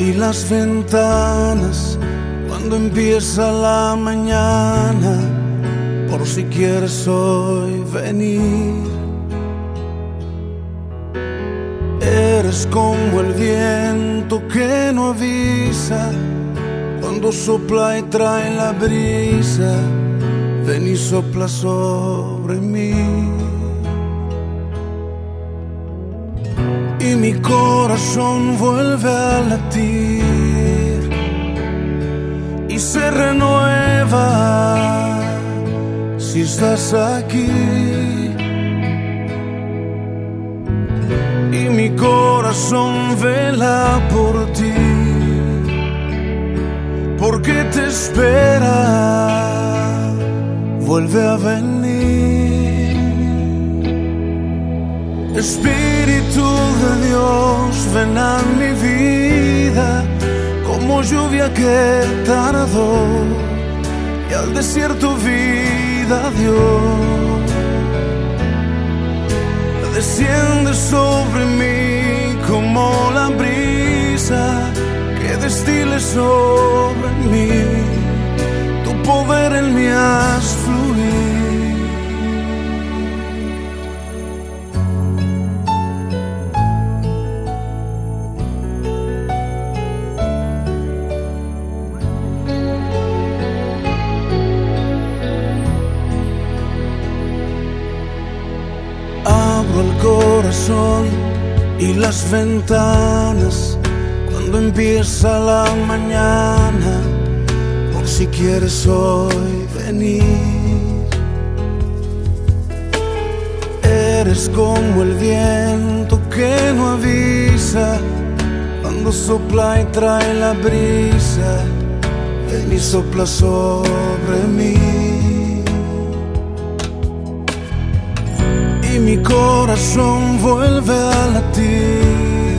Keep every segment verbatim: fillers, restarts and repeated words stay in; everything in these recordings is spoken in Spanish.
y las ventanas cuando empieza la mañana, por si quieres hoy venir. Eres como el viento que no avisa, cuando sopla y trae la brisa, ven y sopla sobre mí. Y mi corazón vuelve a latir y se renueva si estás aquí. Y mi corazón vela por ti, porque te espera, vuelve a venir. Espíritu de Dios, ven a mi vida, como lluvia que tardó y al desierto vida dio. Desciende sobre mí como la brisa que destile sobre mí, tu poder en mí haz fluir. Abro el corazón y las ventanas cuando empieza la mañana, por si quieres hoy venir. Eres como el viento que no avisa, cuando sopla y trae la brisa, ven y sopla sobre mí. Y mi corazón vuelve a latir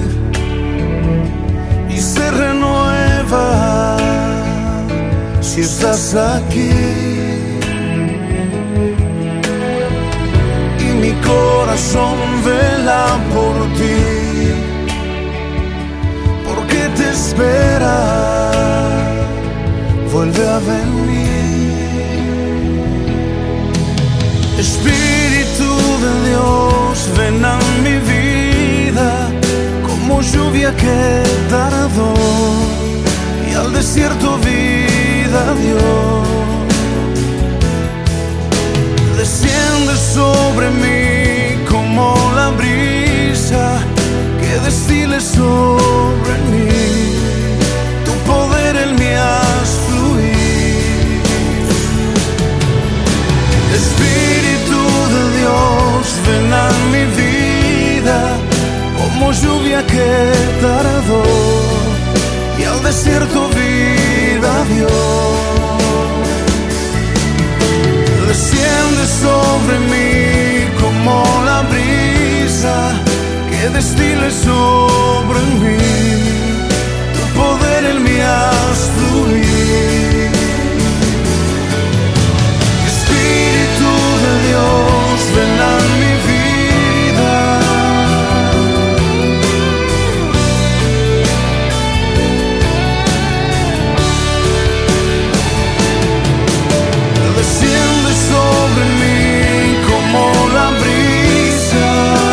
y se renueva si estás aquí. Y mi corazón vela por ti, porque te espera, vuelve a venir. Espíritu de Dios, ven a mi vida, como lluvia que tardó y al desierto vida dio. Desciende sobre mí como la brisa que destile sobre mí, tu poder en mí haz fluir. Espíritu de Dios, ven a mi vida, como lluvia que tardó y al desierto vida dio. Desciende sobre mí como la brisa que destile sobre mí, tu poder en mí haz fluir. Espíritu de Dios, ven a mi vida, desciende sobre mí como la brisa,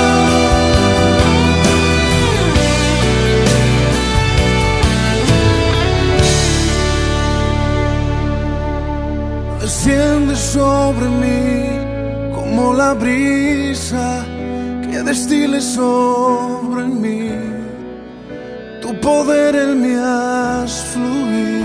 desciende sobre mí como la brisa que destile sobre mí, tu poder en mí haz fluir.